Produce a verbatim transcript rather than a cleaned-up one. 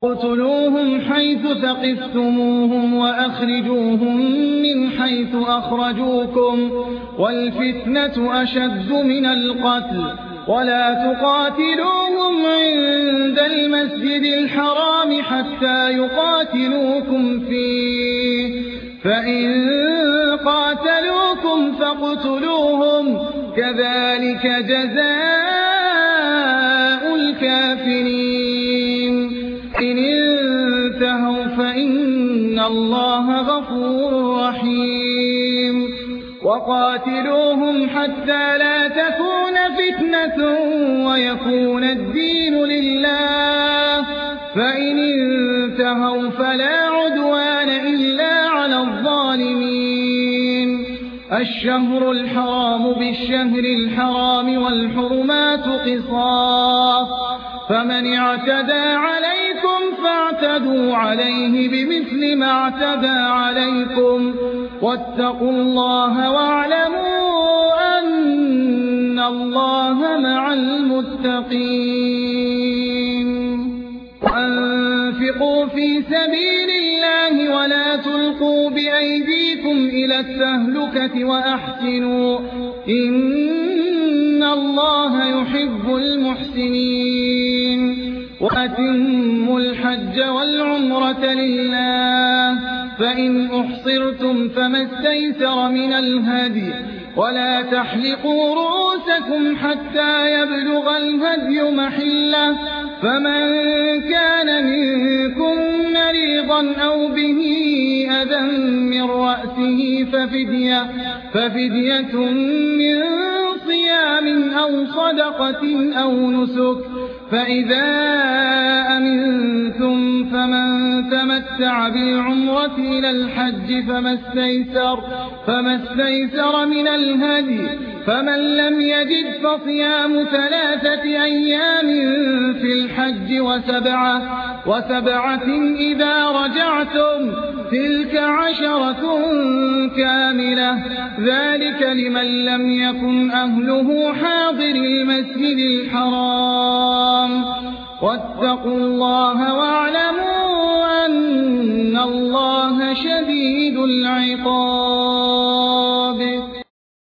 اقتلوهم حيث ثقفتموهم وأخرجوهم من حيث أخرجوكم والفتنة أشد من القتل ولا تقاتلوهم عند المسجد الحرام حتى يقاتلوكم فيه فإن قاتلوكم فاقتلوهم كذلك جزاء الكافرين إن انتهوا فإن الله غفور رحيم وقاتلوهم حتى لا تكون فتنة ويكون الدين لله فإن انتهوا فلا عدوان إلا على الظالمين الشهر الحرام بالشهر الحرام والحرمات قصاص فمن اعتدى عليكم فاعتدوا عليه بمثل ما اعتدى عليكم واتقوا الله واعلموا أن الله مع المتقين وأنفقوا في سبيل الله ولا تلقوا بأيديكم إلى التهلكة وأحسنوا إن الله يحب المحسنين وأتموا الحج والعمرة لله فإن أحصرتم فما استيسر من الهدي ولا تحلقوا رؤوسكم حتى يبلغ الهدي محله فمن كان منكم مريضا أو به أذى من رأسه ففدية, ففدية من صيام أو صدقة أو نسك فإذا أمنتم فمن تمتع بالعمرة إلى الحج فما استيسر, فما استيسر من الهدي فمن لم يجد فصيام ثلاثة أيام في الحج وسبعة, وسبعة إذا رجعتم تلك عشرة كاملة ذلك لمن لم يكن أهله حاضر المسجد الحرام واتقوا الله واعلموا أن الله شديد العقاب